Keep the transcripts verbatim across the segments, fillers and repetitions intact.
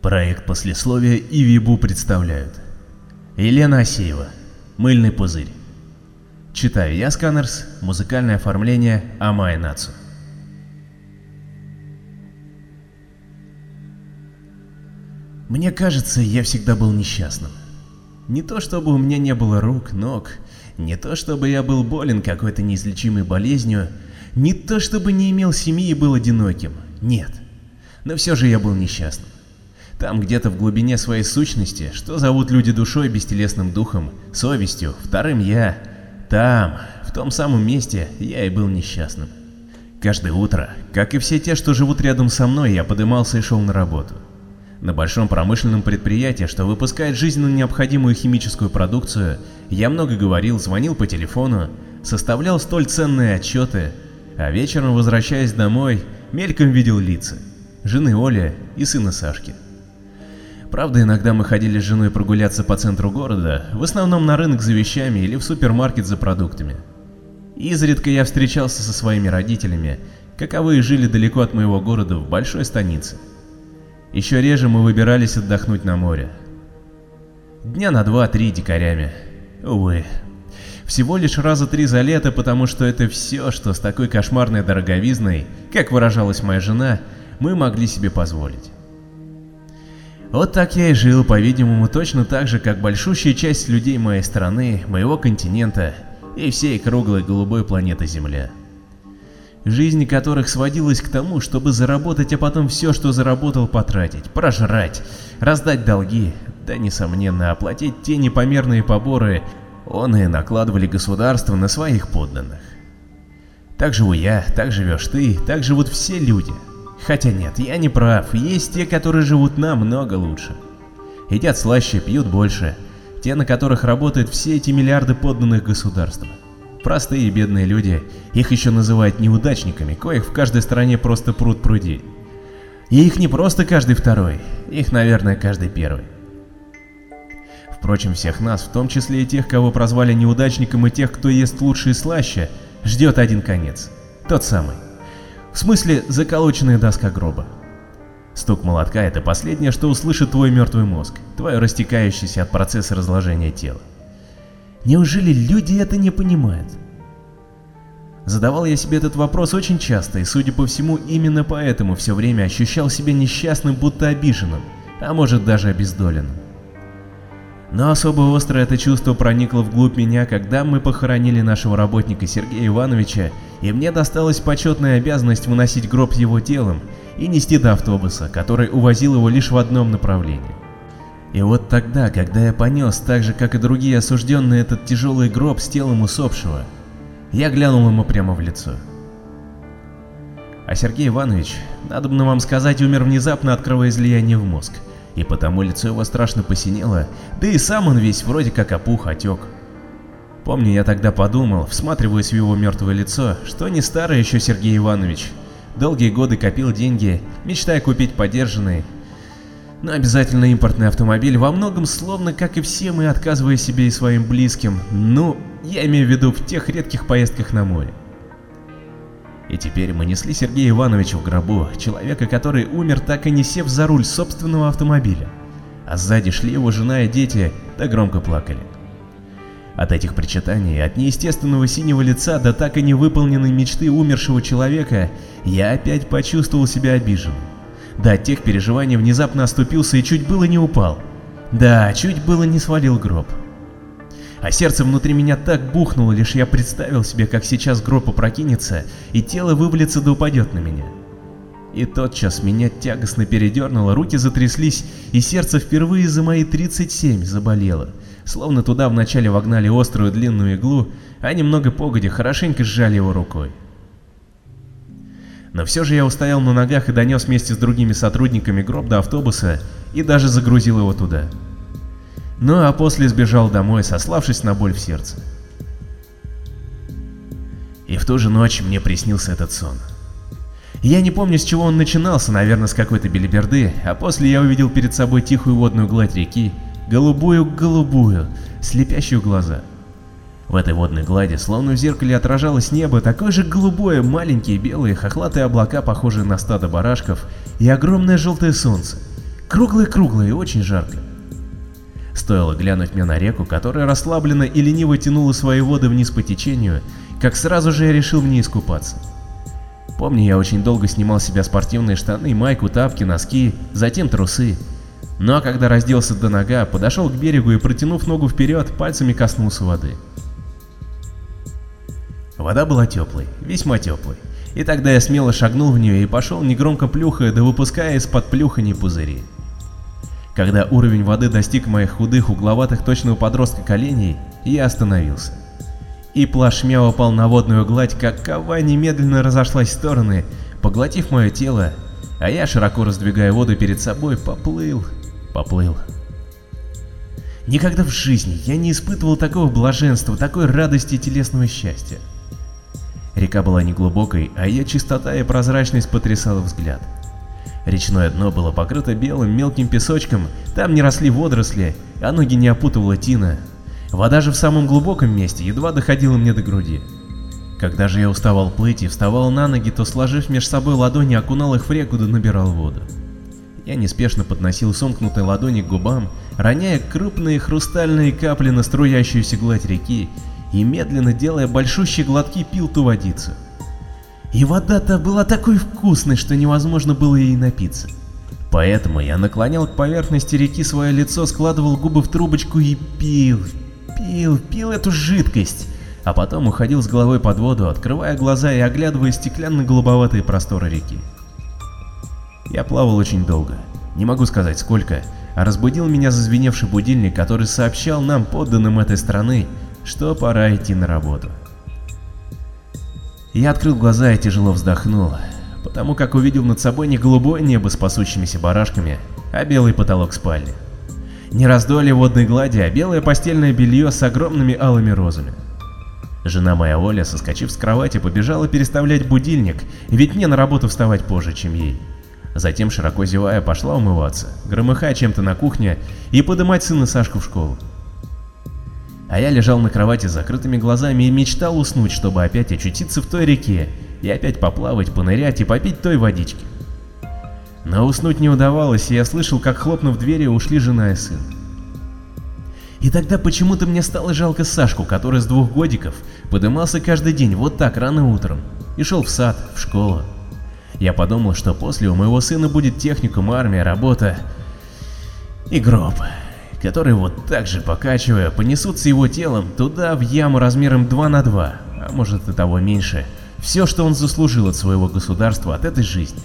Проект послесловия и Вибу представляют. Елена Асеева. Мыльный пузырь. Читаю я, Сканерс. Музыкальное оформление Амай Нацу. Мне кажется, я всегда был несчастным. Не то чтобы у меня не было рук, ног, не то чтобы я был болен какой-то неизлечимой болезнью, не то чтобы не имел семьи и был одиноким, нет. Но все же я был несчастным. Там где-то в глубине своей сущности, что зовут люди душой, бестелесным духом, совестью, вторым я, там, в том самом месте, я и был несчастным. Каждое утро, как и все те, что живут рядом со мной, я подымался и шел на работу. На большом промышленном предприятии, что выпускает жизненно необходимую химическую продукцию, я много говорил, звонил по телефону, составлял столь ценные отчеты, а вечером, возвращаясь домой, мельком видел лица жены Оли и сына Сашки. Правда, иногда мы ходили с женой прогуляться по центру города, в основном на рынок за вещами или в супермаркет за продуктами. Изредка я встречался со своими родителями, каковые жили далеко от моего города в большой станице. Еще реже мы выбирались отдохнуть на море. Дня на два-три дикарями. Увы. Всего лишь раза три за лето, потому что это все, что с такой кошмарной дороговизной, как выражалась моя жена, мы могли себе позволить. Вот так я и жил, по-видимому, точно так же, как большущая часть людей моей страны, моего континента и всей круглой голубой планеты Земля. Жизнь которых сводилась к тому, чтобы заработать, а потом все, что заработал, потратить, прожрать, раздать долги, да, несомненно, оплатить те непомерные поборы, оные накладывали государство на своих подданных. Так живу я, так живешь ты, так живут все люди. Хотя нет, я не прав, есть те, которые живут намного лучше. Едят слаще, пьют больше, те, на которых работают все эти миллиарды подданных государства. Простые и бедные люди, их еще называют неудачниками, коих в каждой стране просто пруд пруди. И их не просто каждый второй, их, наверное, каждый первый. Впрочем, всех нас, в том числе и тех, кого прозвали неудачником, и тех, кто ест лучше и слаще, ждет один конец, тот самый. В смысле, заколоченная доска гроба. Стук молотка — это последнее, что услышит твой мертвый мозг, твое растекающееся от процесса разложения тело. Неужели люди это не понимают? Задавал я себе этот вопрос очень часто, и, судя по всему, именно поэтому все время ощущал себя несчастным, будто обиженным, а может даже обездоленным. Но особо остро это чувство проникло вглубь меня, когда мы похоронили нашего работника Сергея Ивановича, и мне досталась почетная обязанность выносить гроб его телом и нести до автобуса, который увозил его лишь в одном направлении. И вот тогда, когда я понес, так же как и другие осужденные, этот тяжелый гроб с телом усопшего, я глянул ему прямо в лицо. А Сергей Иванович, надобно вам сказать, умер внезапно от кровоизлияния в мозг, и потому лицо его страшно посинело, да и сам он весь вроде как опух, отек. Помню, я тогда подумал, всматриваясь в его мертвое лицо, что не старый еще Сергей Иванович, долгие годы копил деньги, мечтая купить подержанный, но обязательно импортный автомобиль, во многом словно, как и все мы, отказывая себе и своим близким, ну, я имею в виду в тех редких поездках на море. И теперь мы несли Сергея Ивановича в гробу, человека, который умер, так и не сев за руль собственного автомобиля, а сзади шли его жена и дети, да громко плакали. От этих причитаний, от неестественного синего лица до так и не выполненной мечты умершего человека, я опять почувствовал себя обиженным. Да, от тех переживаний внезапно оступился и чуть было не упал. Да, чуть было не свалил гроб. А сердце внутри меня так бухнуло, лишь я представил себе, как сейчас гроб опрокинется, и тело вывалится да упадет на меня. И тотчас меня тягостно передернуло, руки затряслись, и сердце впервые за мои тридцать семь заболело, словно туда вначале вогнали острую длинную иглу, а немного погодя хорошенько сжали его рукой. Но все же я устоял на ногах и донес вместе с другими сотрудниками гроб до автобуса и даже загрузил его туда. Ну а после сбежал домой, сославшись на боль в сердце. И в ту же ночь мне приснился этот сон. Я не помню, с чего он начинался, наверное, с какой-то белиберды, а после я увидел перед собой тихую водную гладь реки, голубую-голубую, слепящую глаза. В этой водной глади, словно в зеркале, отражалось небо, такое же голубое, маленькие белые хохлатые облака, похожие на стадо барашков, и огромное желтое солнце, Круглое-круглое и очень жарко. Стоило глянуть мне на реку, которая расслабленно и лениво тянула свои воды вниз по течению, как сразу же я решил в ней искупаться. Помню, я очень долго снимал с себя спортивные штаны, майку, тапки, носки, затем трусы. Ну а когда разделся до нога, подошел к берегу и, протянув ногу вперед, пальцами коснулся воды. Вода была теплой, весьма теплой, и тогда я смело шагнул в нее и пошел, негромко плюхая, да выпуская из-под плюхани пузыри. Когда уровень воды достиг моих худых, угловатых точного подростка коленей, я остановился. И плашмя упал на водную гладь, какова немедленно разошлась в стороны, поглотив мое тело, а я, широко раздвигая воду перед собой, поплыл, поплыл. Никогда в жизни я не испытывал такого блаженства, такой радости и телесного счастья. Река была неглубокой, а ее чистота и прозрачность потрясала взгляд. Речное дно было покрыто белым мелким песочком, там не росли водоросли, а ноги не опутывала тина. Вода же в самом глубоком месте едва доходила мне до груди. Когда же я уставал плыть и вставал на ноги, то, сложив между собой ладони, окунал их в реку да набирал воду. Я неспешно подносил сомкнутые ладони к губам, роняя крупные хрустальные капли на струящуюся гладь реки и, медленно делая большущие глотки, пил ту водицу. И вода-то была такой вкусной, что невозможно было ей напиться. Поэтому я наклонял к поверхности реки свое лицо, складывал губы в трубочку и пил, пил, пил эту жидкость, а потом уходил с головой под воду, открывая глаза и оглядывая стеклянно-голубоватые просторы реки. Я плавал очень долго, не могу сказать сколько, а разбудил меня зазвеневший будильник, который сообщал нам, подданным этой страны, что пора идти на работу. Я открыл глаза и тяжело вздохнул, потому как увидел над собой не голубое небо с пасущимися барашками, а белый потолок спальни. Не раздолье водной глади, а белое постельное белье с огромными алыми розами. Жена моя Оля, соскочив с кровати, побежала переставлять будильник, ведь мне на работу вставать позже, чем ей. Затем, широко зевая, пошла умываться, громыхая чем-то на кухне и подымать сына Сашку в школу. А я лежал на кровати с закрытыми глазами и мечтал уснуть, чтобы опять очутиться в той реке и опять поплавать, понырять и попить той водички. Но уснуть не удавалось, и я слышал, как, хлопнув дверью, ушли жена и сын. И тогда почему-то мне стало жалко Сашку, который с двух годиков подымался каждый день вот так рано утром и шел в сад, в школу. Я подумал, что после у моего сына будет техникум, армия, работа и гроб, который вот так же, покачивая, понесутся его телом туда, в яму размером два на два, а может и того меньше, все, что он заслужил от своего государства, от этой жизни.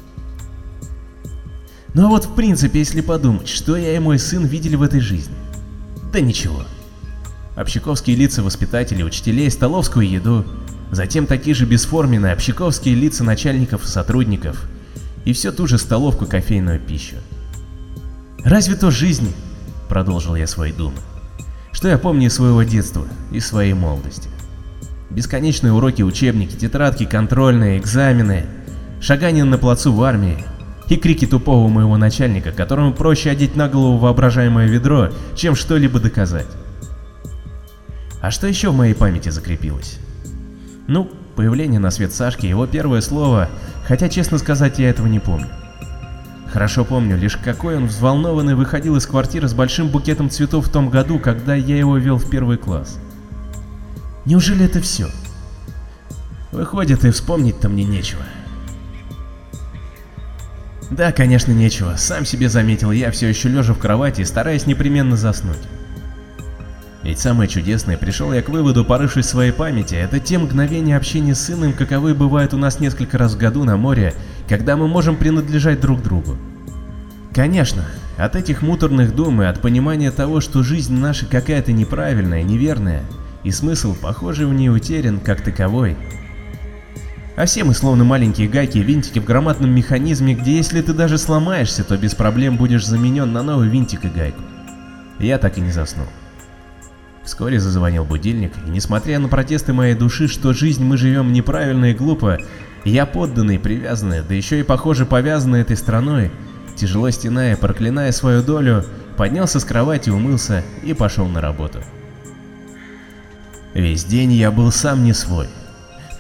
Ну а вот в принципе, если подумать, что я и мой сын видели в этой жизни? Да ничего. Общаковские лица воспитателей, учителей, столовскую еду, затем такие же бесформенные общаковские лица начальников и сотрудников, и все ту же столовку, кофейную пищу. Разве то жизнь? Продолжил я свои думы. Что я помню из своего детства и своей молодости? Бесконечные уроки, учебники, тетрадки, контрольные, экзамены, шагание на плацу в армии и крики тупого моего начальника, которому проще одеть на голову воображаемое ведро, чем что-либо доказать. А что еще в моей памяти закрепилось? Ну, появление на свет Сашки, его первое слово, хотя, честно сказать, я этого не помню. Хорошо помню лишь, какой он взволнованный выходил из квартиры с большим букетом цветов в том году, когда я его вел в первый класс. Неужели это все? Выходит, и вспомнить-то мне нечего. Да, конечно, нечего, сам себе заметил я, все еще лежа в кровати, стараясь непременно заснуть. Ведь самое чудесное, пришел я к выводу, порывшись в своей памяти, это те мгновения общения с сыном, каковы бывают у нас несколько раз в году на море, когда мы можем принадлежать друг другу. Конечно, от этих муторных дум и от понимания того, что жизнь наша какая-то неправильная, неверная, и смысл, похожий в ней, утерян как таковой. А все мы словно маленькие гайки и винтики в громадном механизме, где если ты даже сломаешься, то без проблем будешь заменен на новый винтик и гайку. Я так и не заснул. Вскоре зазвонил будильник, и несмотря на протесты моей души, что жизнь мы живем неправильно и глупо, я подданный, привязанный, да еще и похоже повязанный этой страной, тяжело стеная, проклиная свою долю, поднялся с кровати, умылся и пошел на работу. Весь день я был сам не свой.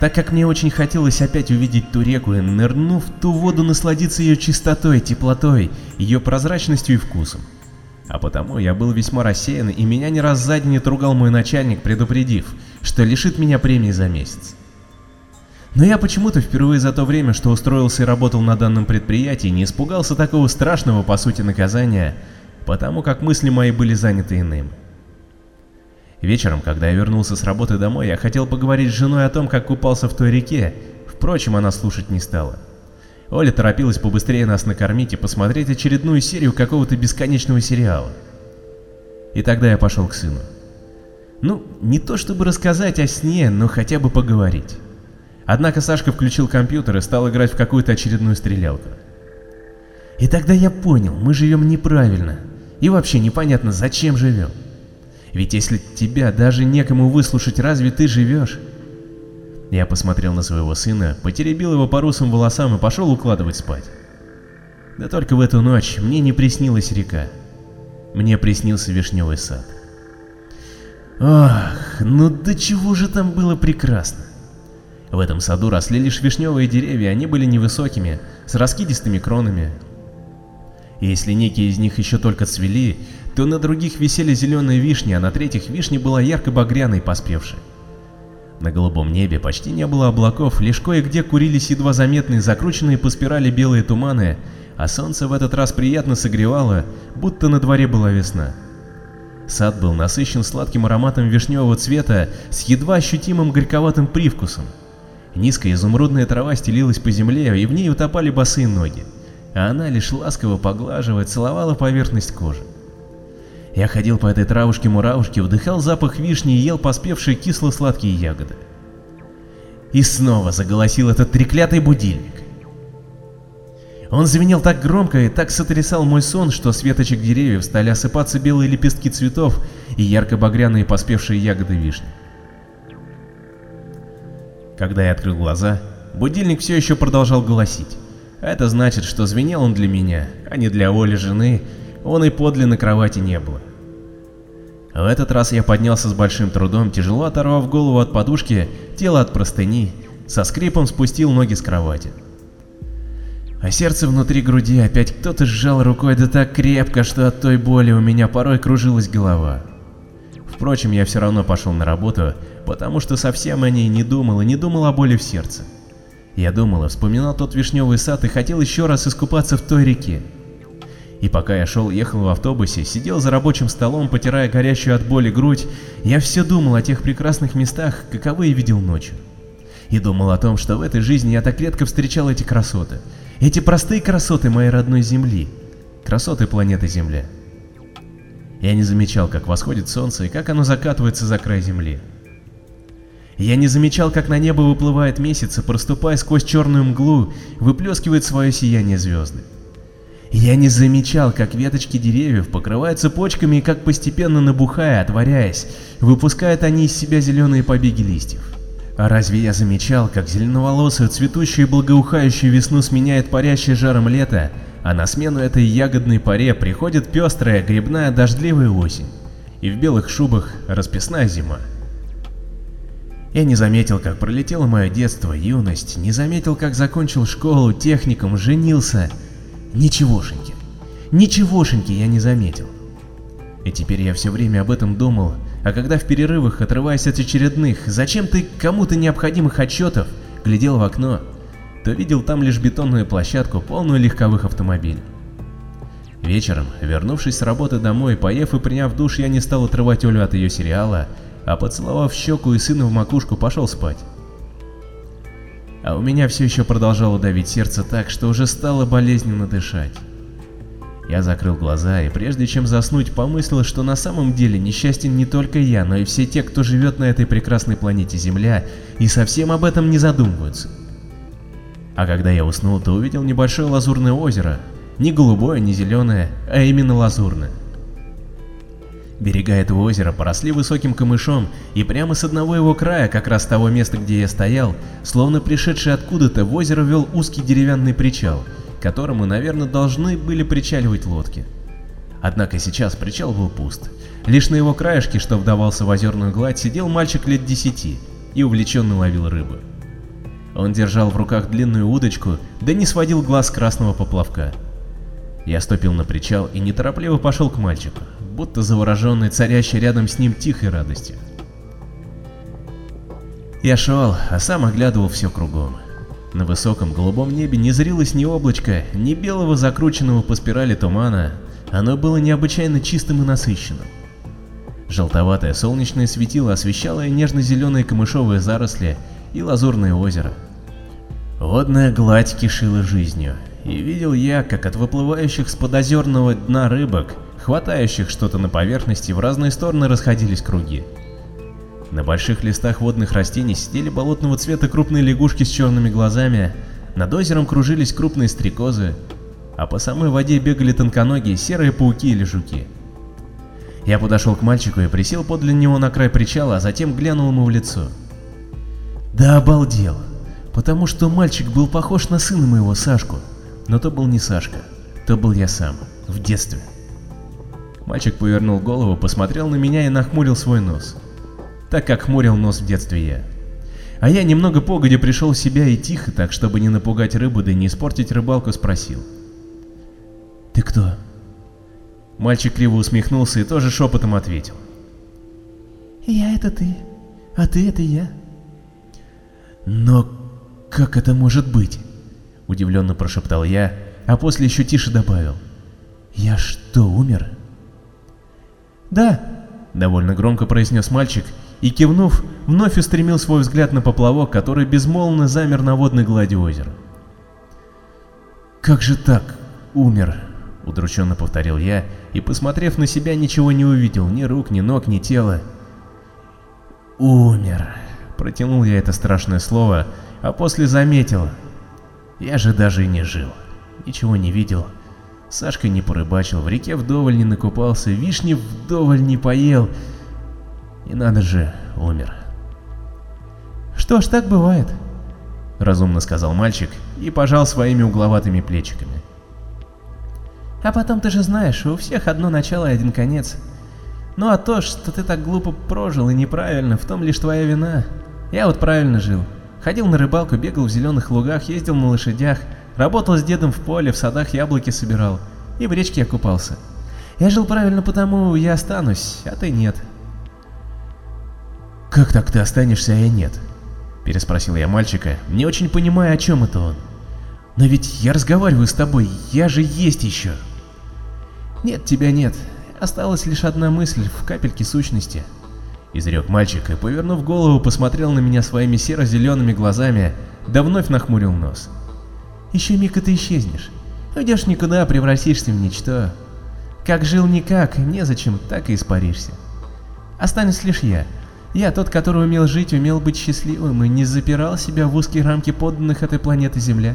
так как мне очень хотелось опять увидеть ту реку и, нырнув в ту воду, насладиться ее чистотой, теплотой, ее прозрачностью и вкусом. А потому я был весьма рассеян, и меня не раз сзади не ругал мой начальник, предупредив, что лишит меня премии за месяц. Но я почему-то впервые за то время, что устроился и работал на данном предприятии, не испугался такого страшного по сути наказания, потому как мысли мои были заняты иным. Вечером, когда я вернулся с работы домой, я хотел поговорить с женой о том, как купался в той реке, впрочем, она слушать не стала. Оля торопилась побыстрее нас накормить и посмотреть очередную серию какого-то бесконечного сериала. И тогда я пошел к сыну. Ну, не то чтобы рассказать о сне, но хотя бы поговорить. Однако Сашка включил компьютер и стал играть в какую-то очередную стрелялку. И тогда я понял, мы живем неправильно. И вообще непонятно, зачем живем. Ведь если тебя даже некому выслушать, разве ты живешь? Я посмотрел на своего сына, потеребил его по русым волосам и пошел укладывать спать. Да только в эту ночь мне не приснилась река. Мне приснился вишневый сад. Ох, ну до чего же там было прекрасно. В этом саду росли лишь вишневые деревья, они были невысокими, с раскидистыми кронами. И если некие из них еще только цвели, то на других висели зеленые вишни, а на третьих вишня была ярко-багряной, поспевшей. На голубом небе почти не было облаков, лишь кое-где курились едва заметные, закрученные по спирали белые туманы, а солнце в этот раз приятно согревало, будто на дворе была весна. Сад был насыщен сладким ароматом вишневого цвета с едва ощутимым горьковатым привкусом. Низкая изумрудная трава стелилась по земле, и в ней утопали босые ноги, а она лишь ласково поглаживая, целовала поверхность кожи. Я ходил по этой травушке-муравушке, вдыхал запах вишни и ел поспевшие кисло-сладкие ягоды. И снова заголосил этот треклятый будильник. Он звенел так громко и так сотрясал мой сон, что с веточек деревьев стали осыпаться белые лепестки цветов и ярко-багряные поспевшие ягоды вишни. Когда я открыл глаза, будильник все еще продолжал голосить. Это значит, что звенел он для меня, а не для Оли, жены, он и подле на кровати не было. В этот раз я поднялся с большим трудом, тяжело оторвав голову от подушки, тело от простыни, со скрипом спустил ноги с кровати. А сердце внутри груди опять кто-то сжал рукой да так крепко, что от той боли у меня порой кружилась голова. Впрочем, я все равно пошел на работу, потому что совсем о ней не думал и не думал о боли в сердце. Я думал и вспоминал тот вишневый сад и хотел еще раз искупаться в той реке. И пока я шел, ехал в автобусе, сидел за рабочим столом, потирая горящую от боли грудь, я все думал о тех прекрасных местах, каковые видел ночью. И думал о том, что в этой жизни я так редко встречал эти красоты, эти простые красоты моей родной Земли, красоты планеты Земля. Я не замечал, как восходит солнце и как оно закатывается за край Земли. Я не замечал, как на небо выплывает месяц и, проступая сквозь черную мглу, выплескивает свое сияние звезды. Я не замечал, как веточки деревьев покрываются почками и как постепенно набухая, отворяясь, выпускают они из себя зеленые побеги листьев. А разве я замечал, как зеленоволосую, цветущую и благоухающую весну сменяет парящее жаром лето, а на смену этой ягодной паре приходит пестрая, грибная, дождливая осень, и в белых шубах расписная зима. Я не заметил, как пролетело мое детство, юность, не заметил, как закончил школу, техникум, женился. Ничегошеньки, ничегошеньки я не заметил. И теперь я все время об этом думал, а когда в перерывах, отрываясь от очередных, зачем-то кому-то необходимых отчетов, глядел в окно, то видел там лишь бетонную площадку, полную легковых автомобилей. Вечером, вернувшись с работы домой, поев и приняв душ, я не стал отрывать Олю от ее сериала, а поцеловав щеку и сына в макушку, пошел спать. А у меня все еще продолжало давить сердце так, что уже стало болезненно дышать. Я закрыл глаза и прежде чем заснуть, помыслил, что на самом деле несчастен не только я, но и все те, кто живет на этой прекрасной планете Земля и совсем об этом не задумываются. А когда я уснул, то увидел небольшое лазурное озеро, не голубое, не зеленое, а именно лазурное. Берега этого озера поросли высоким камышом, и прямо с одного его края, как раз с того места, где я стоял, словно пришедший откуда-то, в озеро вел узкий деревянный причал, к которому, наверное, должны были причаливать лодки. Однако сейчас причал был пуст. Лишь на его краешке, что вдавался в озерную гладь, сидел мальчик лет десяти и увлеченно ловил рыбу. Он держал в руках длинную удочку, да не сводил глаз с красного поплавка. Я ступил на причал и неторопливо пошел к мальчику, будто завороженный царящей рядом с ним тихой радостью. Я шел, а сам оглядывал все кругом. На высоком голубом небе не зрилось ни облачка, ни белого закрученного по спирали тумана, оно было необычайно чистым и насыщенным. Желтоватое солнечное светило освещало нежно-зеленые камышовые заросли и лазурное озеро. Водная гладь кишила жизнью, и видел я, как от выплывающих с подозерного дна рыбок, хватающих что-то на поверхности, в разные стороны расходились круги. На больших листах водных растений сидели болотного цвета крупные лягушки с черными глазами, над озером кружились крупные стрекозы, а по самой воде бегали тонконогие серые пауки или жуки. Я подошел к мальчику и присел подле него на край причала, а затем глянул ему в лицо. Да обалдел, потому что мальчик был похож на сына моего, Сашку, но то был не Сашка, то был я сам, в детстве. Мальчик повернул голову, посмотрел на меня и нахмурил свой нос, так как хмурил нос в детстве я. А я немного погодя пришел в себя и тихо, так чтобы не напугать рыбу да не испортить рыбалку, спросил. «Ты кто?» Мальчик криво усмехнулся и тоже шепотом ответил. «Я — это ты, а ты — это я». «Но как это может быть?» — удивленно прошептал я, а после еще тише добавил. «Я что, умер?» «Да», — довольно громко произнес мальчик и, кивнув, вновь устремил свой взгляд на поплавок, который безмолвно замер на водной глади озера. «Как же так, умер?» — удрученно повторил я и, посмотрев на себя, ничего не увидел, ни рук, ни ног, ни тела. «Умер», — протянул я это страшное слово, а после заметил. Я же даже и не жил, ничего не видел. Сашка не порыбачил, в реке вдоволь не накупался, вишни вдоволь не поел. И надо же, умер. «Что ж, так бывает», — разумно сказал мальчик и пожал своими угловатыми плечиками. «А потом, ты же знаешь, у всех одно начало и один конец. Ну а то, что ты так глупо прожил и неправильно, в том лишь твоя вина. Я вот правильно жил. Ходил на рыбалку, бегал в зеленых лугах, ездил на лошадях, работал с дедом в поле, в садах яблоки собирал и в речке окупался. Я жил правильно, потому я останусь, а ты нет». «Как так ты останешься, а я нет?» — переспросил я мальчика, не очень понимая, о чем это он. «Но ведь я разговариваю с тобой, я же есть еще». «Нет, тебя нет, осталась лишь одна мысль в капельке сущности», — изрек мальчик и, повернув голову, посмотрел на меня своими серо-зелеными глазами, да вновь нахмурил нос. «Еще миг и ты исчезнешь, уйдешь никуда, превратишься в ничто. Как жил никак, незачем, так и испаришься. Останусь лишь я, я тот, который умел жить, умел быть счастливым и не запирал себя в узкие рамки подданных этой планеты Земля».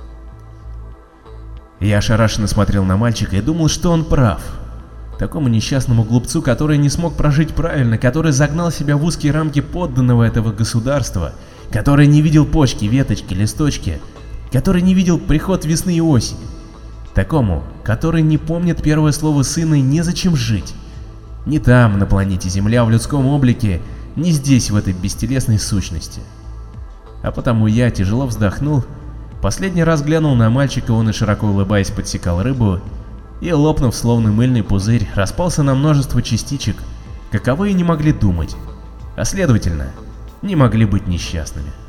Я ошарашенно смотрел на мальчика и думал, что он прав. Такому несчастному глупцу, который не смог прожить правильно, который загнал себя в узкие рамки подданного этого государства, который не видел почки, веточки, листочки, который не видел приход весны и осени. Такому, который не помнит первое слово сына и незачем жить. Ни там, на планете Земля, в людском облике, ни здесь, в этой бестелесной сущности. А потому я тяжело вздохнул, последний раз глянул на мальчика, он и широко улыбаясь подсекал рыбу, и, лопнув словно мыльный пузырь, распался на множество частичек, каковые не могли думать, а следовательно, не могли быть несчастными.